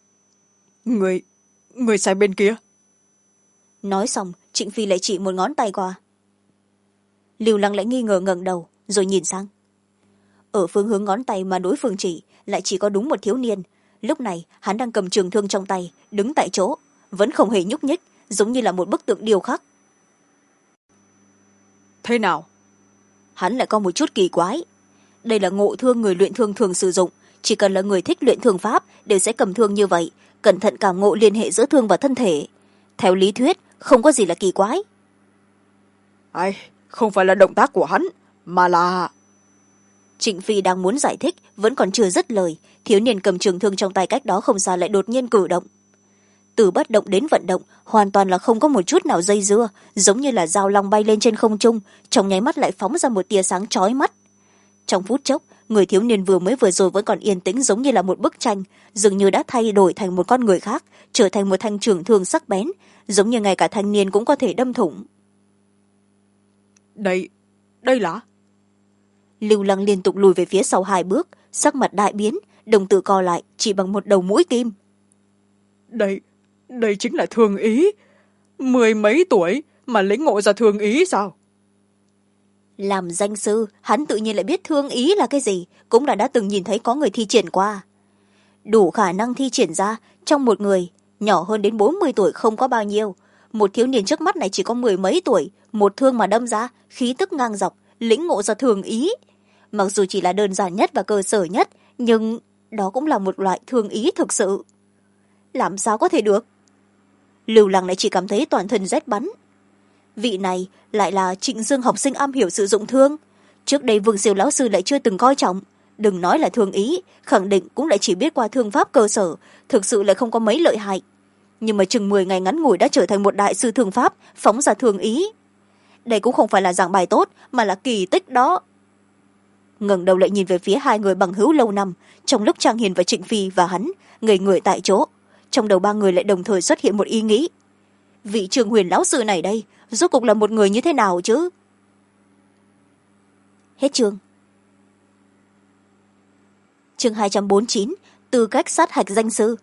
Speaker 2: Người sai bên kia.
Speaker 1: Nói xong Trịnh Phi lại chỉ một ngón tay qua. Lưu Lăng lại nghi ngờ ngẩng đầu rồi nhìn sang. Ở phương hướng ngón tay mà đối phương chỉ lại chỉ có đúng một thiếu niên. Lúc này hắn đang cầm trường thương trong tay, đứng tại chỗ, vẫn không hề nhúc nhích, giống như là một bức tượng điêu khắc.
Speaker 2: Thế nào?
Speaker 1: Hắn lại có một chút kỳ quái. Đây là ngộ thương người luyện thương thường sử dụng, chỉ cần là người thích luyện thương pháp đều sẽ cầm thương như vậy, cẩn thận cảm ngộ liên hệ giữa thương và thân thể. Theo lý thuyết không có gì là kỳ quái.
Speaker 2: Ai, không phải là động tác của hắn, mà là...
Speaker 1: Trịnh Phi đang muốn giải thích, vẫn còn chưa dứt lời, thiếu niên cầm trường thương trong tay cách đó không xa lại đột nhiên cử động. Từ bất động đến vận động, hoàn toàn là không có một chút nào dây dưa, giống như là dao long bay lên trên không trung, trong nháy mắt lại phóng ra một tia sáng chói mắt. Trong phút chốc, người thiếu niên vừa rồi vẫn còn yên tĩnh giống như là một bức tranh, dường như đã thay đổi thành một con người khác, trở thành một thanh trường thương sắc bén, giống như ngay cả thanh niên cũng có thể đâm thủng.
Speaker 2: Đây là...
Speaker 1: Lưu Lăng liên tục lùi về phía sau 2 bước, sắc mặt đại biến, đồng tử co lại chỉ bằng một đầu mũi kim.
Speaker 2: Đây chính là thương ý. 10 mấy tuổi mà lĩnh ngộ ra thương ý sao?
Speaker 1: Làm danh sư, hắn tự nhiên lại biết thương ý là cái gì, cũng đã từng nhìn thấy có người thi triển qua. Đủ khả năng thi triển ra, trong một người, nhỏ hơn đến 40 tuổi không có bao nhiêu. Một thiếu niên trước mắt này chỉ có 10 mấy tuổi, một thương mà đâm ra, khí tức ngang dọc, lĩnh ngộ ra thương ý. Mặc dù chỉ là đơn giản nhất và cơ sở nhất, nhưng đó cũng là một loại thương ý thực sự. Làm sao có thể được? Lưu Lăng lại chỉ cảm thấy toàn thân rét bắn. Vị này lại là Trịnh Dương học sinh am hiểu sử dụng thương. Trước đây Vương Siêu lão sư lại chưa từng coi trọng. Đừng nói là thương ý, khẳng định cũng lại chỉ biết qua thương pháp cơ sở, thực sự lại không có mấy lợi hại. Nhưng mà chừng 10 ngày ngắn ngủi đã trở thành một đại sư thương pháp, phóng ra thương ý. Đây cũng không phải là giảng bài tốt, mà là kỳ tích đó. Ngẩng đầu lại nhìn về phía hai người bằng hữu lâu năm, trong lúc Trang Hiền và Trịnh Phi và hắn ngây người tại chỗ, trong đầu ba người lại đồng thời xuất hiện một ý nghĩ. Vị Trường Huyền lão sư này đây rốt cuộc là một người như thế nào chứ? Hết chương. Chương 249, tư cách sát hạch danh sư.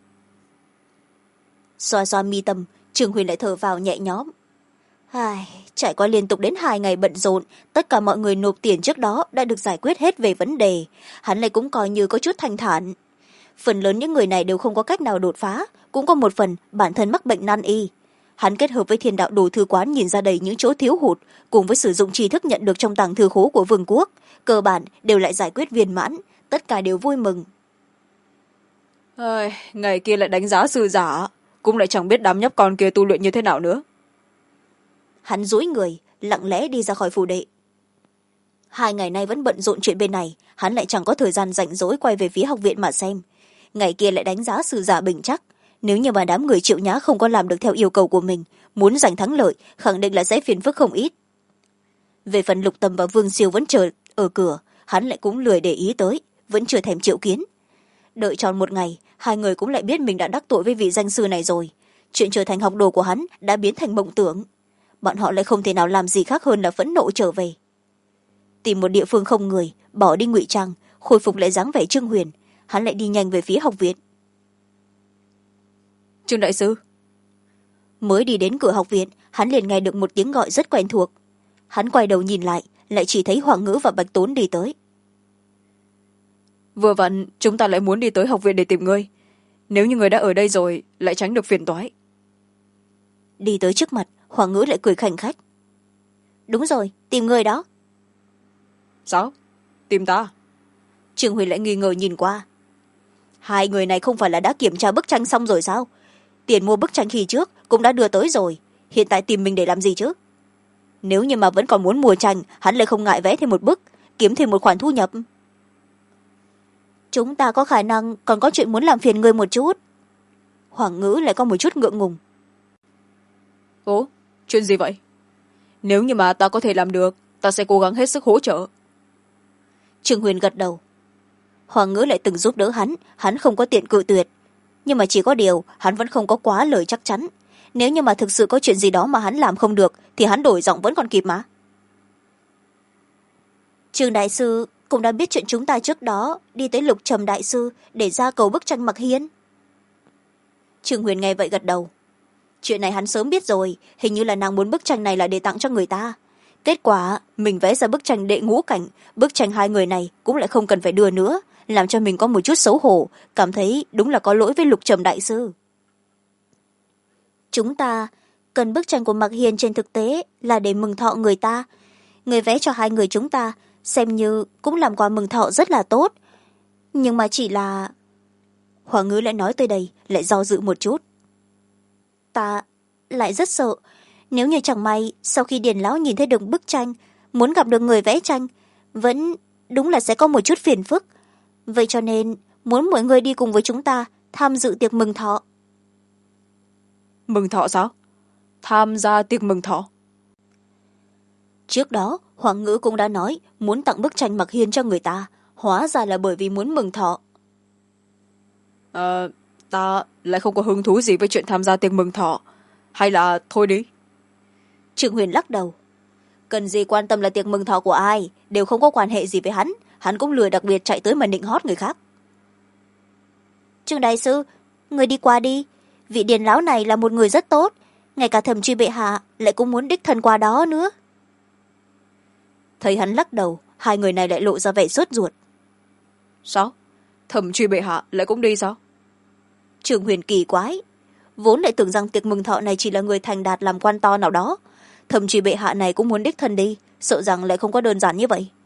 Speaker 1: Xoa xoa mi tâm, Trường Huyền lại thở vào nhẹ nhõm. Trải qua liên tục đến 2 ngày bận rộn, tất cả mọi người nộp tiền trước đó đã được giải quyết hết về vấn đề. Hắn lại cũng coi như có chút thanh thản. Phần lớn những người này đều không có cách nào đột phá, cũng có một phần bản thân mắc bệnh nan y. Hắn kết hợp với Thiên Đạo Đồ Thư Quán nhìn ra đầy những chỗ thiếu hụt, cùng với sử dụng tri thức nhận được trong tàng thư khố của vương quốc, cơ bản đều lại giải quyết viên mãn, tất cả đều vui mừng.
Speaker 2: Ngày kia lại đánh giá sư giả, cũng lại chẳng biết đám nhóc con kia tu luyện như thế nào nữa.
Speaker 1: hắn dúi người lặng lẽ đi ra khỏi phủ đệ. 2 ngày nay vẫn bận rộn chuyện bên này, hắn lại chẳng có thời gian rảnh rỗi quay về phía học viện mà xem. Ngày kia lại đánh giá Sư Giả Bình chắc, nếu như mà đám người Triệu Nhã không có làm được theo yêu cầu của mình, muốn giành thắng lợi khẳng định là sẽ phiền phức không ít. Về phần Lục Tầm và Vương Siêu vẫn chờ ở cửa, hắn lại cũng lười để ý tới, vẫn chưa thèm triệu kiến. Đợi tròn 1 ngày, 2 người cũng lại biết mình đã đắc tội với vị danh sư này rồi. Chuyện trở thành học đồ của hắn đã biến thành mộng tưởng. Bọn họ lại không thể nào làm gì khác hơn là phẫn nộ trở về. Tìm một địa phương không người, bỏ đi ngụy trang, khôi phục lại dáng vẻ Trương Huyền, hắn lại đi nhanh về phía học viện.
Speaker 2: Trương đại sư.
Speaker 1: Mới đi đến cửa học viện, hắn liền nghe được một tiếng gọi rất quen thuộc. Hắn quay đầu nhìn lại chỉ thấy Hoàng Ngữ và Bạch Tốn đi tới.
Speaker 2: Vừa vặn chúng ta lại muốn đi tới học viện để tìm ngươi, nếu như người đã ở đây rồi lại tránh được phiền toái.
Speaker 1: Đi tới trước mặt, Hoàng Ngữ lại cười khanh khách. Đúng rồi, tìm người đó.
Speaker 2: Sao? Tìm ta?
Speaker 1: Trương Huyền lại nghi ngờ nhìn qua. 2 người này không phải là đã kiểm tra bức tranh xong rồi sao? Tiền mua bức tranh khi trước cũng đã đưa tới rồi, hiện tại tìm mình để làm gì chứ? Nếu như mà vẫn còn muốn mua tranh, hắn lại không ngại vẽ thêm một bức, kiếm thêm một khoản thu nhập. Chúng ta có khả năng còn có chuyện muốn làm phiền người một chút. Hoàng Ngữ lại có một chút ngượng ngùng.
Speaker 2: Ồ, chuyện gì vậy? Nếu như mà ta có thể làm được, ta sẽ cố gắng hết sức hỗ trợ.
Speaker 1: Trương Huyền gật đầu. Hoàng Ngữ lại từng giúp đỡ hắn không có tiện cự tuyệt. Nhưng mà chỉ có điều, hắn vẫn không có quá lời chắc chắn. Nếu như mà thực sự có chuyện gì đó mà hắn làm không được, thì hắn đổi giọng vẫn còn kịp mà. Trương đại sư cũng đã biết chuyện chúng ta trước đó đi tới Lục Trầm đại sư để ra cầu bức tranh Mặc Hiên. Trương Huyền nghe vậy gật đầu. Chuyện này hắn sớm biết rồi, hình như là nàng muốn bức tranh này là để tặng cho người ta. Kết quả mình vẽ ra bức tranh đệ ngũ cảnh, bức tranh 2 người này cũng lại không cần phải đưa nữa, làm cho mình có một chút xấu hổ, cảm thấy đúng là có lỗi với Lục Trầm đại sư. Chúng ta cần bức tranh của Mặc Hiên trên thực tế là để mừng thọ người ta. Người vẽ cho 2 người chúng ta xem như cũng làm quà mừng thọ rất là tốt. Nhưng mà chỉ là... Hoàng Ngữ lại nói tới đây, lại do dự một chút. Ta lại rất sợ, nếu như chẳng may sau khi Điền lão nhìn thấy được bức tranh, muốn gặp được người vẽ tranh, vẫn đúng là sẽ có một chút phiền phức. Vậy cho nên muốn mọi người đi cùng với chúng ta tham dự tiệc mừng thọ.
Speaker 2: Mừng thọ sao? Tham gia tiệc mừng thọ?
Speaker 1: Trước đó Hoàng Ngữ cũng đã nói muốn tặng bức tranh Mặc Hiên cho người ta, hóa ra là bởi vì muốn mừng thọ.
Speaker 2: Ta lại không có hứng thú gì với chuyện tham gia tiệc mừng thọ, hay là thôi đi.
Speaker 1: Trương Huyền lắc đầu. Cần gì quan tâm là tiệc mừng thọ của ai, đều không có quan hệ gì với hắn cũng lười đặc biệt chạy tới mà nịnh hót người khác. Trương đại sư, người đi qua đi, vị Điền lão này là một người rất tốt, ngay cả Thẩm Truy bệ hạ lại cũng muốn đích thân qua đó nữa. Thấy hắn lắc đầu, 2 người này lại lộ ra vẻ sốt ruột.
Speaker 2: Sao? Thẩm Truy bệ hạ lại cũng đi sao?
Speaker 1: Trương Huyền kỳ quái, vốn lại tưởng rằng tiệc mừng thọ này chỉ là người thành đạt làm quan to nào đó, Thẩm Truy bệ hạ này cũng muốn đích thân đi, sợ rằng lại không có đơn giản như vậy.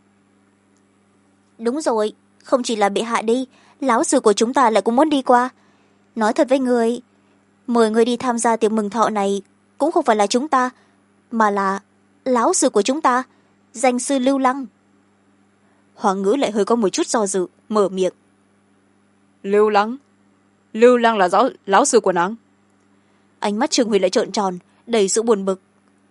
Speaker 1: Đúng rồi, không chỉ là bệ hạ đi, lão sư của chúng ta lại cũng muốn đi qua. Nói thật với người, mời người đi tham gia tiệc mừng thọ này cũng không phải là chúng ta, mà là lão sư của chúng ta, danh sư Lưu Lăng. Hoàng Ngữ lại hơi có một chút do dự, mở miệng.
Speaker 2: Lưu Lăng? Lưu Lăng là lão sư của nàng?
Speaker 1: Ánh mắt Trương Huyền lại trợn tròn, đầy sự buồn bực.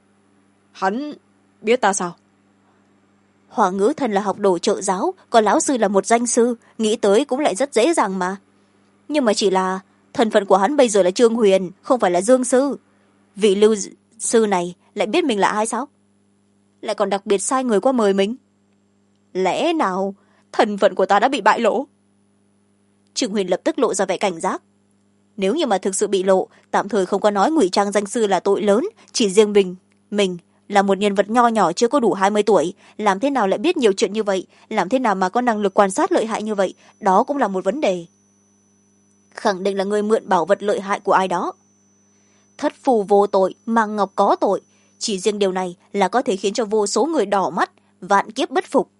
Speaker 2: Hắn biết ta sao?
Speaker 1: Hoàng Ngữ thân là học đồ trợ giáo, còn lão sư là một danh sư, nghĩ tới cũng lại rất dễ dàng mà. Nhưng mà chỉ là thân phận của hắn bây giờ là Trương Huyền, không phải là Dương sư. Vị Lưu sư này lại biết mình là ai sao? Lại còn đặc biệt sai người qua mời mình. Lẽ nào thân phận của ta đã bị bại lộ? Trương Huyền lập tức lộ ra vẻ cảnh giác. Nếu như mà thực sự bị lộ, tạm thời không có nói ngụy trang danh sư là tội lớn, chỉ riêng mình là một nhân vật nho nhỏ chưa có đủ 20 tuổi, làm thế nào lại biết nhiều chuyện như vậy, làm thế nào mà có năng lực quan sát lợi hại như vậy, đó cũng là một vấn đề. Khẳng định là người mượn bảo vật lợi hại của ai đó. Thất phù vô tội, Màng Ngọc có tội, chỉ riêng điều này là có thể khiến cho vô số người đỏ mắt, vạn kiếp bất phục.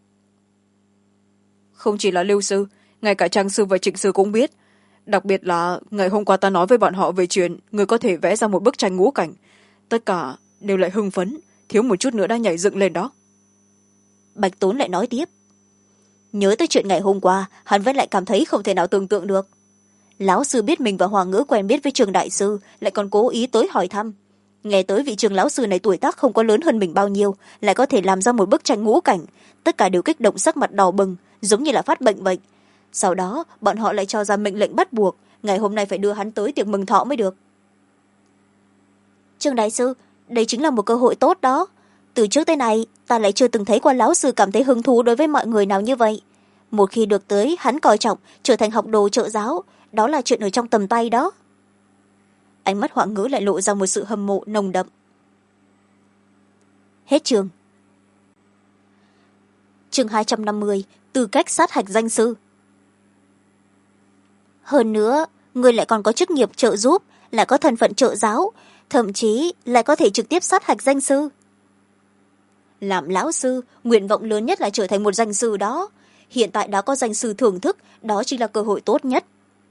Speaker 2: Không chỉ là Lưu sư, ngay cả Trang sư và Trịnh sư cũng biết. Đặc biệt là ngày hôm qua ta nói với bọn họ về chuyện người có thể vẽ ra một bức tranh ngũ cảnh. Tất cả đều lại hưng phấn, thiếu một chút nữa đã nhảy dựng lên đó.
Speaker 1: Bạch Tốn lại nói tiếp. Nhớ tới chuyện ngày hôm qua, hắn vẫn lại cảm thấy không thể nào tưởng tượng được. Lão sư biết mình và Hoàng Ngữ quen biết với Trường đại sư, lại còn cố ý tới hỏi thăm. Nghe tới vị Trường lão sư này tuổi tác không có lớn hơn mình bao nhiêu, lại có thể làm ra một bức tranh ngũ cảnh, tất cả đều kích động, sắc mặt đỏ bừng, giống như là phát bệnh. Sau đó bọn họ lại cho ra mệnh lệnh bắt buộc, ngày hôm nay phải đưa hắn tới tiệc mừng thọ mới được. Trường đại sư, đây chính là một cơ hội tốt đó. Từ trước tới nay ta lại chưa từng thấy qua lão sư cảm thấy hứng thú đối với mọi người nào như vậy. Một khi được tới hắn coi trọng, trở thành học đồ trợ giáo, đó là chuyện ở trong tầm tay đó. Ánh mắt Hoàng Ngữ lại lộ ra một sự hâm mộ nồng đậm. Hết chương. Chương 250, tư cách sát hạch danh sư. Hơn nữa, người lại còn có chức nghiệp trợ giúp, lại có thân phận trợ giáo, thậm chí lại có thể trực tiếp sát hạch danh sư. Làm lão sư, nguyện vọng lớn nhất là trở thành một danh sư đó. Hiện tại đã có danh sư thưởng thức, đó chính là cơ hội tốt nhất.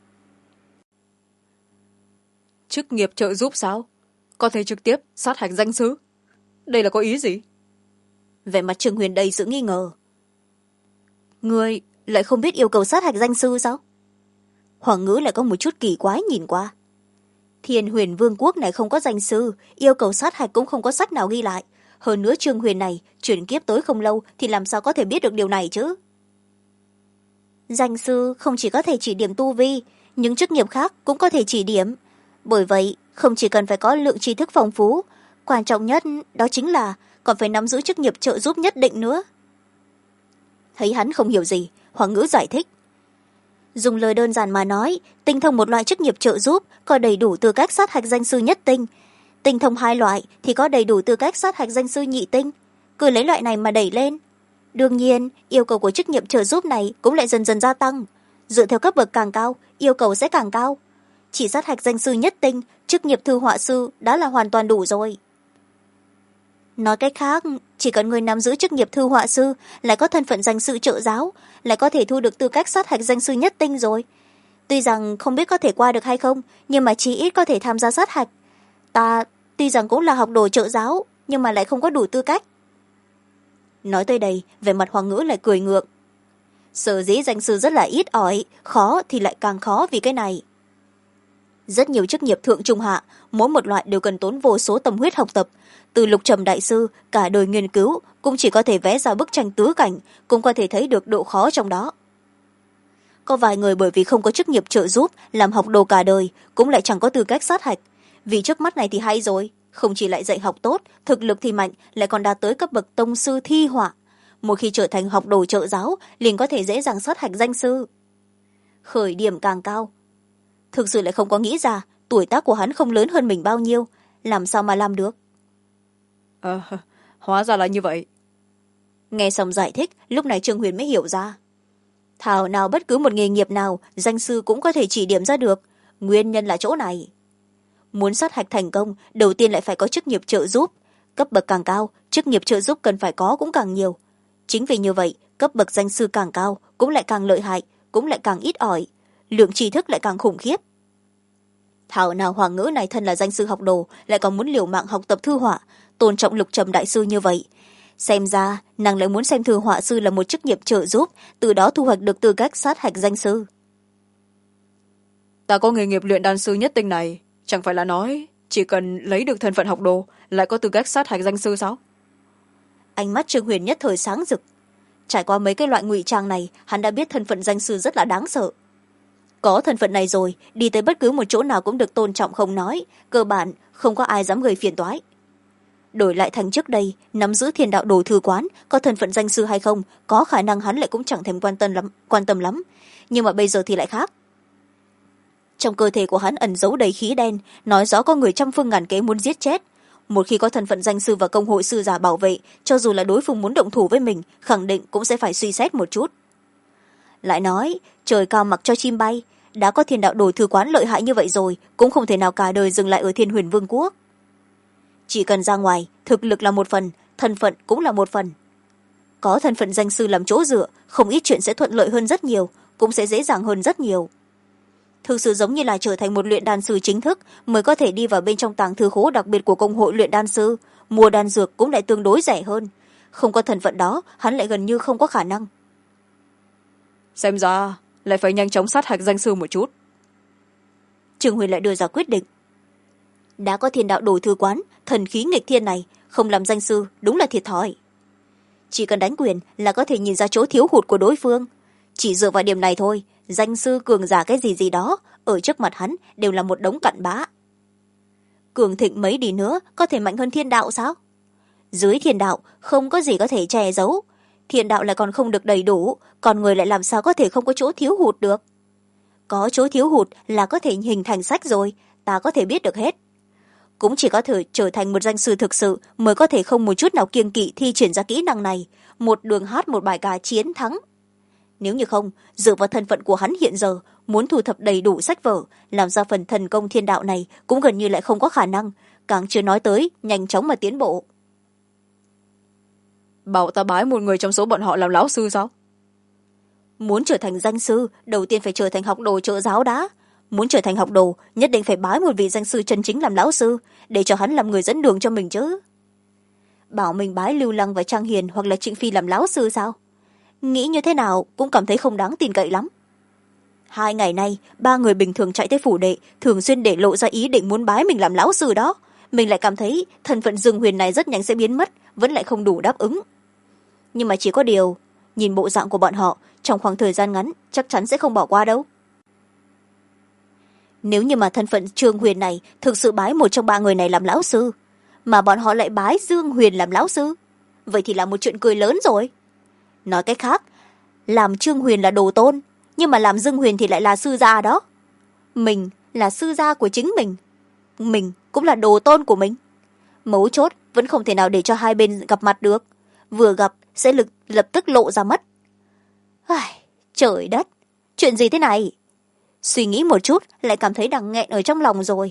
Speaker 2: Chức nghiệp trợ giúp sao? Có thể trực tiếp sát hạch danh sư? Đây là có ý gì?
Speaker 1: Vẻ mặt Trương Huyền đầy sự nghi ngờ. Người lại không biết yêu cầu sát hạch danh sư sao? Hoàng Ngữ lại có một chút kỳ quái nhìn qua. Thiên Huyền Vương quốc này không có danh sư, yêu cầu sát hạch cũng không có sách nào ghi lại. Hơn nữa Trương Huyền này chuyển kiếp tới không lâu thì làm sao có thể biết được điều này chứ? Danh sư không chỉ có thể chỉ điểm tu vi, những chức nghiệp khác cũng có thể chỉ điểm. Bởi vậy không chỉ cần phải có lượng tri thức phong phú, quan trọng nhất đó chính là còn phải nắm giữ chức nghiệp trợ giúp nhất định nữa. Thấy hắn không hiểu gì, Hoàng Ngữ giải thích. Dùng lời đơn giản mà nói, tinh thông một loại chức nghiệp trợ giúp có đầy đủ tư cách sát hạch danh sư nhất tinh. Tinh thông hai loại thì có đầy đủ tư cách sát hạch danh sư nhị tinh. Cứ lấy loại này mà đẩy lên. Đương nhiên, yêu cầu của chức nghiệp trợ giúp này cũng lại dần dần gia tăng. Dựa theo cấp bậc càng cao, yêu cầu sẽ càng cao. Chỉ sát hạch danh sư nhất tinh, chức nghiệp thư họa sư đã là hoàn toàn đủ rồi. Nói cách khác, chỉ cần người nắm giữ chức nghiệp thư họa sư, lại có thân phận danh sư trợ giáo, lại có thể thu được tư cách sát hạch danh sư nhất tinh rồi. Tuy rằng không biết có thể qua được hay không, nhưng mà chí ít có thể tham gia sát hạch. Ta tuy rằng cũng là học đồ trợ giáo, nhưng mà lại không có đủ tư cách. Nói tới đây, vẻ mặt Hoàng Ngữ lại cười ngượng. Sở dĩ danh sư rất là ít ỏi, khó thì lại càng khó vì cái này. Rất nhiều chức nghiệp thượng trung hạ, mỗi một loại đều cần tốn vô số tâm huyết học tập. Từ Lục Trầm đại sư, cả đời nghiên cứu, cũng chỉ có thể vẽ ra bức tranh tứ cảnh, cũng có thể thấy được độ khó trong đó. Có vài người bởi vì không có chức nghiệp trợ giúp, làm học đồ cả đời, cũng lại chẳng có tư cách sát hạch. Vì trước mắt này thì hay rồi, không chỉ lại dạy học tốt, thực lực thì mạnh, lại còn đạt tới cấp bậc tông sư thi họa. Một khi trở thành học đồ trợ giáo, liền có thể dễ dàng sát hạch danh sư. Khởi điểm càng cao. Thực sự lại không có nghĩ ra, tuổi tác của hắn không lớn hơn mình bao nhiêu, làm sao mà làm được.
Speaker 2: Hóa ra là như vậy.
Speaker 1: Nghe xong giải thích, lúc này Trương Huyền mới hiểu ra. Thảo nào bất cứ một nghề nghiệp nào, danh sư cũng có thể chỉ điểm ra được. Nguyên nhân là chỗ này. Muốn sát hạch thành công, đầu tiên lại phải có chức nghiệp trợ giúp. Cấp bậc càng cao, chức nghiệp trợ giúp cần phải có cũng càng nhiều. Chính vì như vậy, cấp bậc danh sư càng cao, cũng lại càng lợi hại, cũng lại càng ít ỏi. Lượng tri thức lại càng khủng khiếp. Thảo nào Hoàng Ngữ này thân là danh sư học đồ, lại còn muốn liều mạng học tập thư họa, tôn trọng Lục Trầm đại sư như vậy. Xem ra, nàng lại muốn xem thư họa sư là một chức nghiệp trợ giúp, từ đó thu hoạch được tư cách sát hạch danh sư.
Speaker 2: Ta có nghề nghiệp luyện đan sư nhất tinh này, chẳng phải là nói chỉ cần lấy được thân phận học đồ lại có tư cách sát hạch danh sư sao?
Speaker 1: Ánh mắt Trương Huyền nhất thời sáng rực. Trải qua mấy cái loại ngụy trang này, hắn đã biết thân phận danh sư rất là đáng sợ. Có thân phận này rồi, đi tới bất cứ một chỗ nào cũng được tôn trọng không nói, cơ bản không có ai dám gây phiền toái. Đổi lại thành trước đây, nắm giữ Thiên Đạo Đồ thư quán, có thân phận danh sư hay không, có khả năng hắn lại cũng chẳng thèm quan tâm lắm. Nhưng mà bây giờ thì lại khác. Trong cơ thể của hắn ẩn giấu đầy khí đen, nói rõ có người trăm phương ngàn kế muốn giết chết. Một khi có thân phận danh sư và công hội sư giả bảo vệ, cho dù là đối phương muốn động thủ với mình, khẳng định cũng sẽ phải suy xét một chút. Lại nói, trời cao mặc cho chim bay, đã có Thiên Đạo Đồ thư quán lợi hại như vậy rồi, cũng không thể nào cả đời dừng lại ở Thiên Huyền Vương quốc. Chỉ cần ra ngoài, thực lực là một phần, thân phận cũng là một phần. Có thân phận danh sư làm chỗ dựa, không ít chuyện sẽ thuận lợi hơn rất nhiều, cũng sẽ dễ dàng hơn rất nhiều. Thực sự giống như là trở thành một luyện đan sư chính thức mới có thể đi vào bên trong tàng thư khố đặc biệt của công hội luyện đan sư, mua đan dược cũng lại tương đối rẻ hơn. Không có thân phận đó hắn lại gần như không có khả năng.
Speaker 2: Xem ra lại phải nhanh chóng sát hạch danh sư một chút.
Speaker 1: Trương Huyền lại đưa ra quyết định. đã có thiên đạo đồ thư quán thần khí nghịch thiên này, không làm danh sư đúng là thiệt thòi. Chỉ cần đánh quyền là có thể nhìn ra chỗ thiếu hụt của đối phương. Chỉ dựa vào điểm này thôi, danh sư cường giả cái gì gì đó ở trước mặt hắn đều là một đống cặn bã. Cường thịnh mấy đi nữa có thể mạnh hơn thiên đạo sao? Dưới thiên đạo không có gì có thể che giấu, thiên đạo lại còn không được đầy đủ, còn người lại làm sao có thể không có chỗ thiếu hụt được? Có chỗ thiếu hụt là có thể hình thành sách rồi, ta có thể biết được hết. Cũng chỉ có thể trở thành một danh sư thực sự mới có thể không một chút nào kiêng kỵ thi triển ra kỹ năng này, một đường hát một bài ca chiến thắng. Nếu như không, dựa vào thân phận của hắn hiện giờ, muốn thu thập đầy đủ sách vở, làm ra phần thần công thiên đạo này cũng gần như lại không có khả năng, càng chưa nói tới nhanh chóng mà tiến bộ.
Speaker 2: Bảo ta bái một người trong số bọn họ làm lão sư sao?
Speaker 1: Muốn trở thành danh sư, đầu tiên phải trở thành học đồ trợ giáo đã. Muốn trở thành học đồ, nhất định phải bái một vị danh sư chân chính làm lão sư, để cho hắn làm người dẫn đường cho mình chứ. Bảo mình bái Lưu Lăng và Trang Hiền hoặc là Trịnh Phi làm lão sư sao? Nghĩ như thế nào cũng cảm thấy không đáng tin cậy lắm. 2 ngày nay, 3 người bình thường chạy tới phủ đệ, thường xuyên để lộ ra ý định muốn bái mình làm lão sư đó. Mình lại cảm thấy thân phận Dương Huyền này rất nhanh sẽ biến mất, vẫn lại không đủ đáp ứng. Nhưng mà chỉ có điều, nhìn bộ dạng của bọn họ, trong khoảng thời gian ngắn chắc chắn sẽ không bỏ qua đâu. Nếu như mà thân phận Trương Huyền này thực sự bái một trong 3 người này làm lão sư, mà bọn họ lại bái Dương Huyền làm lão sư, vậy thì là một chuyện cười lớn rồi. Nói cách khác, làm Trương Huyền là đồ tôn, nhưng mà làm Dương Huyền thì lại là sư gia đó. Mình là sư gia của chính mình cũng là đồ tôn của mình. Mấu chốt vẫn không thể nào để cho hai bên gặp mặt được, vừa gặp sẽ lập tức lộ ra mất. Trời đất, chuyện gì thế này? Suy nghĩ một chút lại cảm thấy đang nghẹn ở trong lòng rồi.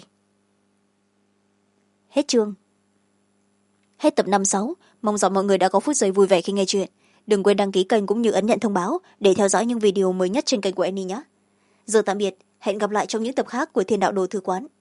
Speaker 1: Hết chương. Hết tập 56. Mong rằng mọi người đã có phút giây vui vẻ khi nghe chuyện. Đừng quên đăng ký kênh cũng như ấn nhận thông báo để theo dõi những video mới nhất trên kênh của Annie nhé. Giờ tạm biệt, hẹn gặp lại trong những tập khác của Thiên Đạo Đồ Thư Quán.